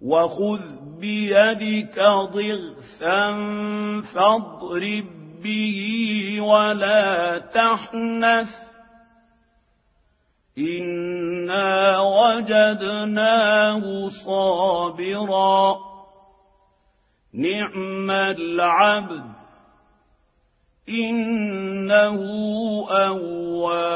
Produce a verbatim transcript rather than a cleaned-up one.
وخذ بيدك ضغثا فاضرب به ولا تحنث إنا وجدناه صابرا نعم العبد إنه أواب